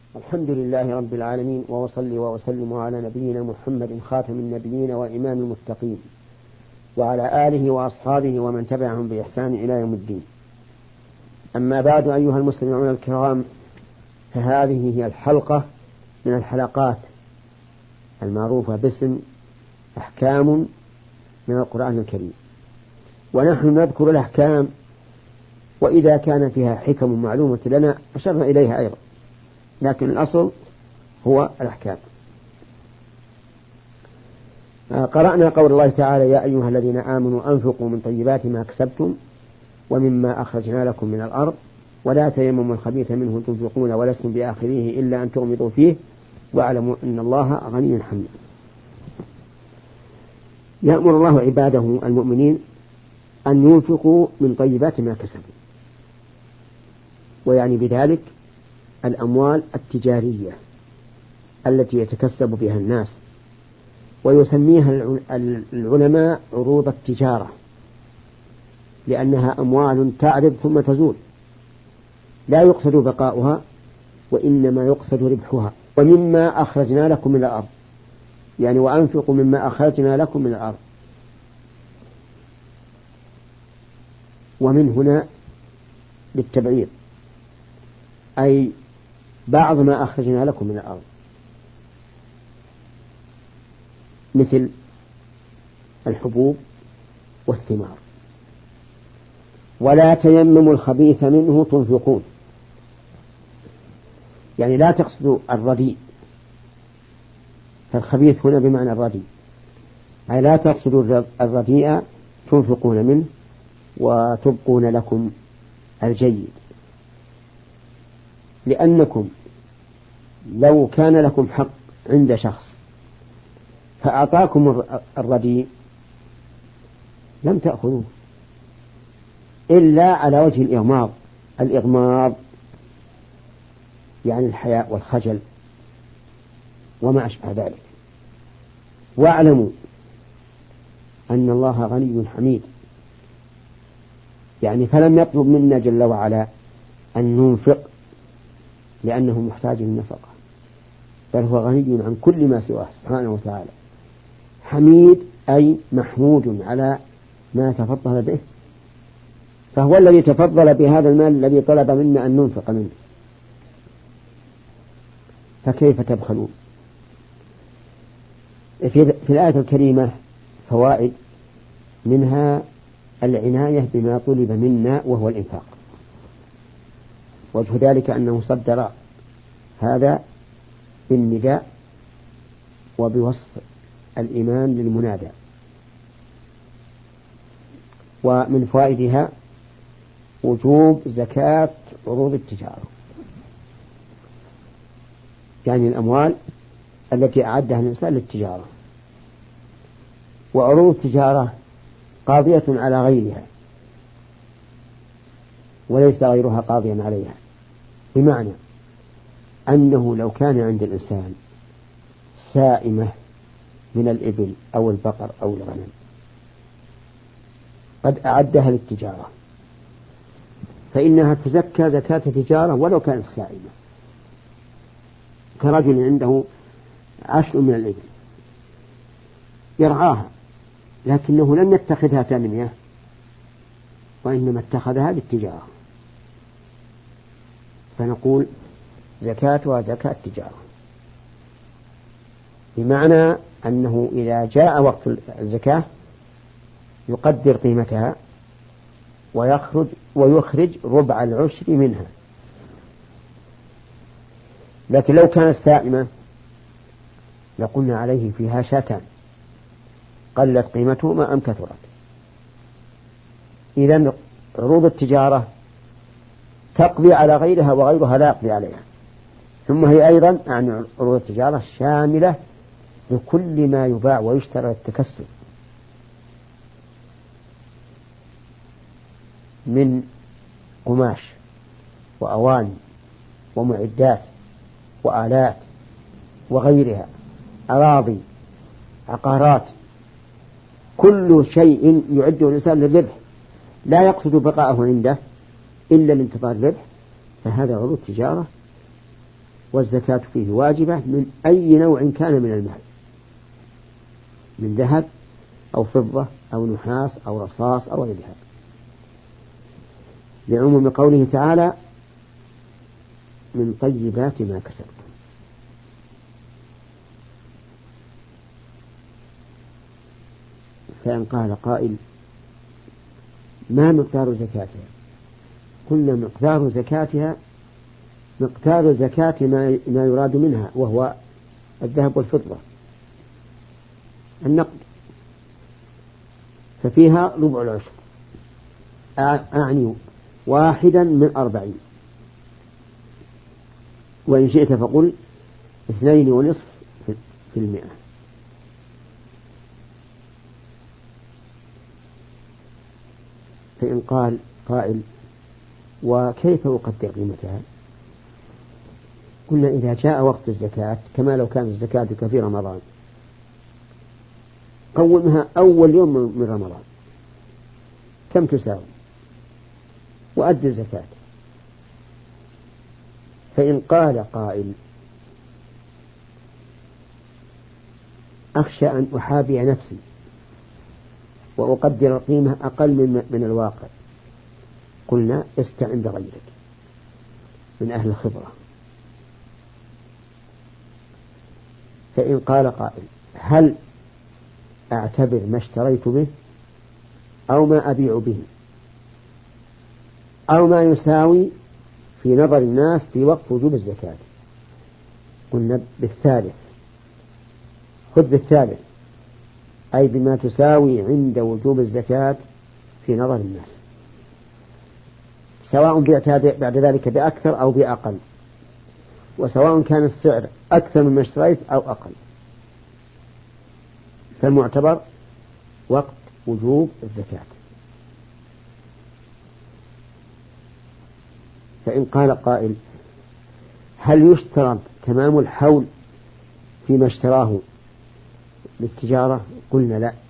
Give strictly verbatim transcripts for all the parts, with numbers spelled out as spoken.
الحمد لله رب العالمين، وأصلي وأسلم على نبينا محمد خاتم النبيين وإمام المتقين، وعلى آله وأصحابه ومن تبعهم بإحسان إلى يوم الدين. أما بعد، أيها المستمعون الكرام، فهذه هي الحلقة من الحلقات المعروفة باسم أحكام من القرآن الكريم، ونحن نذكر الأحكام، وإذا كان فيها حكم معلومة لنا أشرنا إليها أيضا، لكن الأصل هو الأحكام. قرأنا قول الله تعالى: يا أيها الذين آمنوا أنفقوا من طيبات ما كسبتم ومما أخرجنا لكم من الأرض ولا تيمموا الخبيث منه تنفقون ولستم بآخره إلا أن تغمضوا فيه واعلموا أن الله غني حميد. يأمر الله عباده المؤمنين أن ينفقوا من طيبات ما كسبوا، ويعني بذلك الأموال التجارية التي يتكسب بها الناس، ويسميها العلماء عروض التجارة، لأنها أموال تعرض ثم تزول، لا يقصد بقاؤها وإنما يقصد ربحها. ومما أخرجنا لكم من الأرض، يعني وأنفقوا مما أخرجنا لكم من الأرض، ومن هنا بالتبعيض، أي بعض ما أخرجنا لكم من الأرض، مثل الحبوب والثمار. ولا تيمموا الخبيث منه تنفقون، يعني لا تقصدوا الرديء، فالخبيث هنا بمعنى الرديء، أي لا تقصدوا الرديء تنفقون منه وتبقون لكم الجيد، لأنكم لو كان لكم حق عند شخص فأعطاكم الرديء لم تأخذوه إلا على وجه الإغماض. الإغماض يعني الحياء والخجل وما أشبه ذلك. واعلموا أن الله غني حميد، يعني فلم يطلب منا جل وعلا أن ننفق لأنه محتاج للنفقة، بل هو غني عن كل ما سواه سبحانه وتعالى. حميد أي محمود على ما تفضل به، فهو الذي تفضل بهذا المال الذي طلب منا أن ننفق منه، فكيف تبخلون؟ في الآية الكريمة فوائد، منها العناية بما طلب منا وهو الإنفاق. وجه ذلك أنه صدر هذا بالنداء وبوصف الإيمان للمنادى. ومن فوائدها وجوب زكاة عروض التجارة، يعني الأموال التي أعدها الإنسان للتجارة. وعروض التجارة قاضية على غيرها وليس غيرها قاضيا عليها، بمعنى أنه لو كان عند الإنسان سائمة من الإبل أو البقر أو الغنم قد أعدها للتجارة، فإنها تزكى زكاة تجارة ولو كانت سائمة. كرجل عنده عشر من الإبل يرعاها، لكنه لم يتخذها تنمية وإنما اتخذها للتجارة، فنقول زكاتها زكاة تجارة، بمعنى أنه إذا جاء وقت الزكاة يقدر قيمتها ويخرج ويخرج ربع العشر منها. لكن لو كانت سائمة لقلنا عليه فيها شاتان، قلت قيمتهما أم كثرت. إذن عروض التجارة تقضي على غيرها وغيرها لا يقضي عليها. ثم هي أيضا عن عروض التجارة شاملة لكل ما يباع ويشترى التكسب من قماش وأواني ومعدات وآلات وغيرها، أراضي، عقارات، كل شيء يعده الإنسان للربح لا يقصد بقاءه عنده إلا لانتظار الربح، فهذا عروض تجارة والزكاة فيه واجبة من أي نوع كان من المال، من ذهب أو فضة أو نحاس أو رصاص أو غيرها، لعموم قوله تعالى من طيبات ما كسبتم. فإن قال قائل ما مقدار زكاتها؟ قلنا مقدار زكاتها مقدار زكاة ما يراد منها، وهو الذهب والفضة النقد، ففيها ربع العشر، أعني واحدا من أربعين، وإن شئت فقل اثنين ونصف في المئة. فإن قال قائل وكيف أقدر قيمتها؟ قلنا إذا جاء وقت الزكاة كما لو كانت الزكاة في رمضان قومها أول يوم من رمضان كم تساوي وأدي الزكاة. فإن قال قائل أخشى أن أحابي نفسي وأقدر القيمة أقل من الواقع، قلنا استعن بغيرك من أهل الخبرة. فإن قال قائل هل أعتبر ما اشتريت به أو ما أبيع به أو ما يساوي في نظر الناس في وقت وجوب الزكاة؟ قلنا بالثالث، خذ بالثالث، أي بما تساوي عند وجوب الزكاة في نظر الناس، سواء بعتها بعد ذلك بأكثر أو بأقل، وسواء كان السعر أكثر مما اشتريت أو أقل، فالمعتبر وقت وجوب الزكاة. فإن قال قائل هل يشترط تمام الحول فيما اشتراه للتجارة؟ قلنا لا،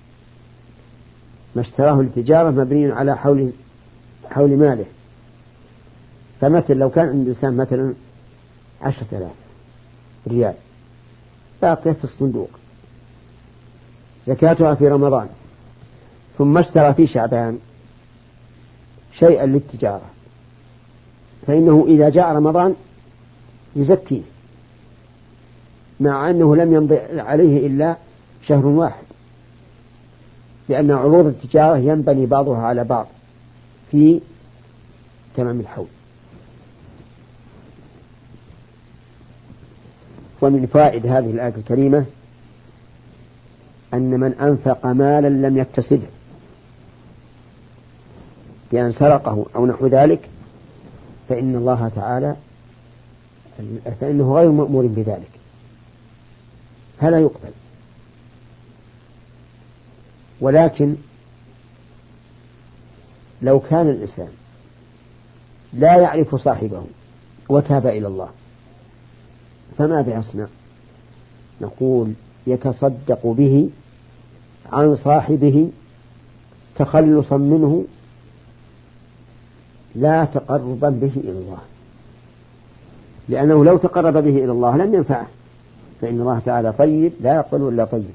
ما اشتراه للتجارة مبني على حول حول ماله. فمثل لو كان عند الإنسان مثلا عشرة آلاف ريال باقية في الصندوق زكاتها في رمضان، ثم اشترى في شعبان شيئا للتجارة، فإنه إذا جاء رمضان يزكيه مع أنه لم يمضي عليه إلا شهر واحد، لأن عروض التجارة ينبني بعضها على بعض في تمام الحول. ومن فائد هذه الآية الكريمة أن من أنفق مالا لم يكتسبه بأن سرقه أو نحو ذلك فإن الله تعالى فإنه غير مأمور بذلك فلا يقبل. ولكن لو كان الإنسان لا يعرف صاحبه وتاب إلى الله فماذا يصنع؟ نقول يتصدق به عن صاحبه تخلصا منه لا تقربا به إلى الله، لأنه لو تقرب به إلى الله لم ينفعه، فإن الله تعالى طيب لا يقبل إلا طيب.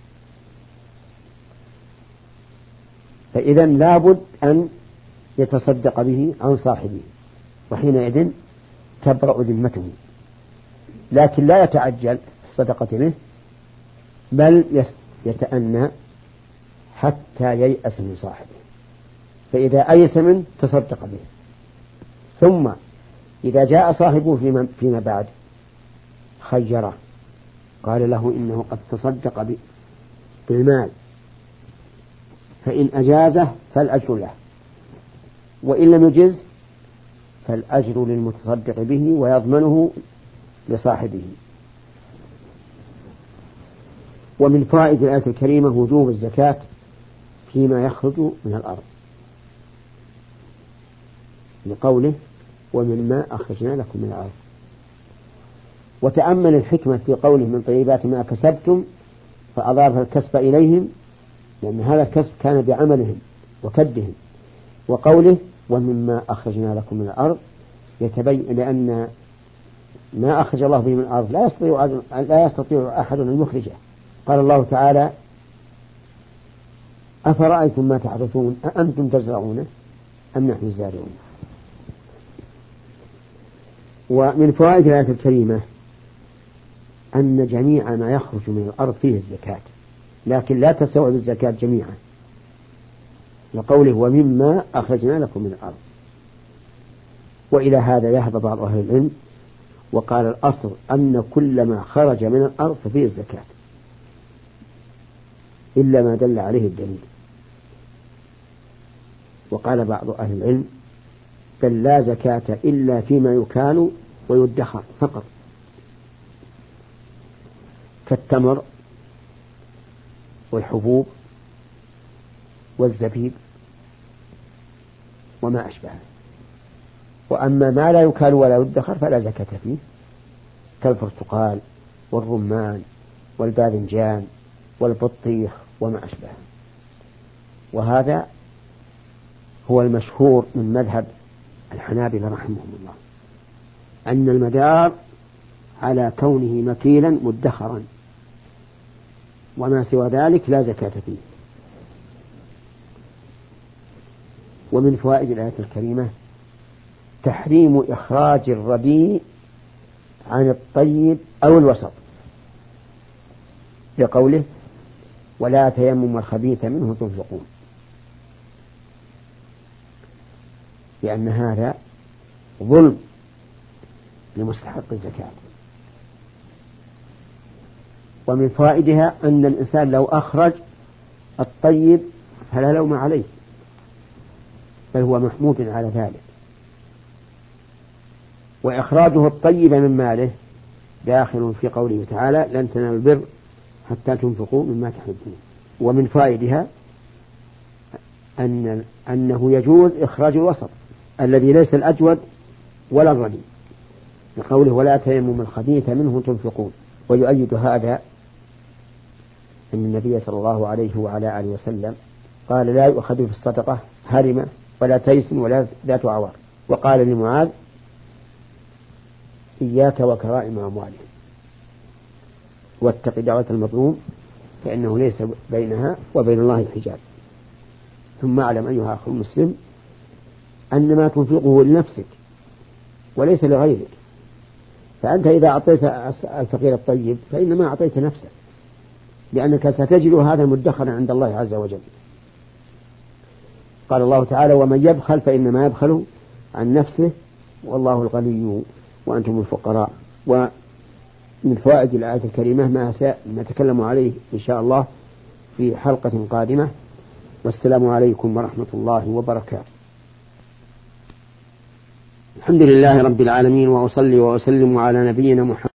فإذا لابد أن يتصدق به عن صاحبه، وحينئذ تبرأ ذمته، لكن لا يتعجل الصدقة به بل يتأنى حتى ييأس من صاحبه، فإذا أيس منه تصدق به، ثم إذا جاء صاحبه فيما, فيما بعد خيره قال له إنه قد تصدق بالمال، فإن أجازه فالأجر له، وإن لم يجز فالأجر للمتصدق به ويضمنه لصاحبه. ومن فوائد الآية الكريمة وجوب الزكاة فيما يخرج من الأرض، لقوله ومما أخرجنا لكم من الأرض. وتأمل الحكمة في قوله من طيبات ما كسبتم فأضاف الكسب إليهم، لأن هذا الكسب كان بعملهم وكدهم، وقوله ومما أخرجنا لكم من الأرض يتبين لأن ما أخرج الله به من الأرض لا يستطيع لا يستطيع أحد أن يخرجه. قال الله تعالى: أفرأيتم ما تحرثون أأنتم تزرعونه أم نحن الزارعون. ومن فوائد الآية الكريمة أن جميع ما يخرج من الأرض فيه الزكاة، لكن لا تستوعب الزكاة جميعا، لقوله: ومما أخرجنا لكم من الأرض. وإلى هذا ذهب بعض أهل العلم وقال: الأصل أن كل ما خرج من الأرض فيه الزكاة إلا ما دل عليه الدليل. وقال بعض أهل العلم: بل لا زكاة إلا فيما يكال ويدخر فقط، كالتمر والحبوب والزبيب وما أشبهه. وأما ما لا يكال ولا يدخر فلا زكاة فيه، كالبرتقال والرمان والباذنجان والبطيخ وما أشبهه. وهذا هو المشهور من مذهب الحنابلة رحمهم الله، أن المدار على كونه مكيلا مدخرا، وما سوى ذلك لا زكاة فيه. ومن فوائد الآية الكريمة تحريم إخراج الرديء عن الطيب أو الوسط، لقوله: ولا تيمموا الخبيث منه تنفقون، لأن هذا ظلم لمستحق الزكاة. ومن فوائدها أن الإنسان لو أخرج الطيب فلا لوم عليه، بل هو محمود على ذلك. وإخراجه الطيب من ماله داخل في قوله تعالى: لن تنالوا البر حتى تنفقوا مما تحبون. ومن فائدها أن أنه يجوز إخراج الوسط الذي ليس الأجود ولا الرديء، لقوله: ولا تيمموا الخبيث منه تنفقون. ويؤيد هذا أن النبي صلى الله عليه وعلى آله وسلم قال: لا يؤخذ في الصدقة هرمة ولا تيس ولا ذات عوار. وقال لمعاذ: إياك وكرائم أموالهم، واتق دعوة المظلوم فإنه ليس بينها وبين الله حجاب. ثم اعلم أيها أخو المسلم أن ما تنفقه لنفسك وليس لغيرك، فأنت إذا أعطيت الفقير الطيب فإنما أعطيت نفسك، لأنك ستجد هذا مدخرا عند الله عز وجل. قال الله تعالى: ومن يبخل فإنما يبخل عن نفسه والله الغني وأنتم الفقراء. ومن فوائد الآية الكريمة ما سنتكلم عليه إن شاء الله في حلقة قادمة. والسلام عليكم ورحمة الله وبركاته. الحمد لله رب العالمين، وأصلي وأسلم على نبينا محمد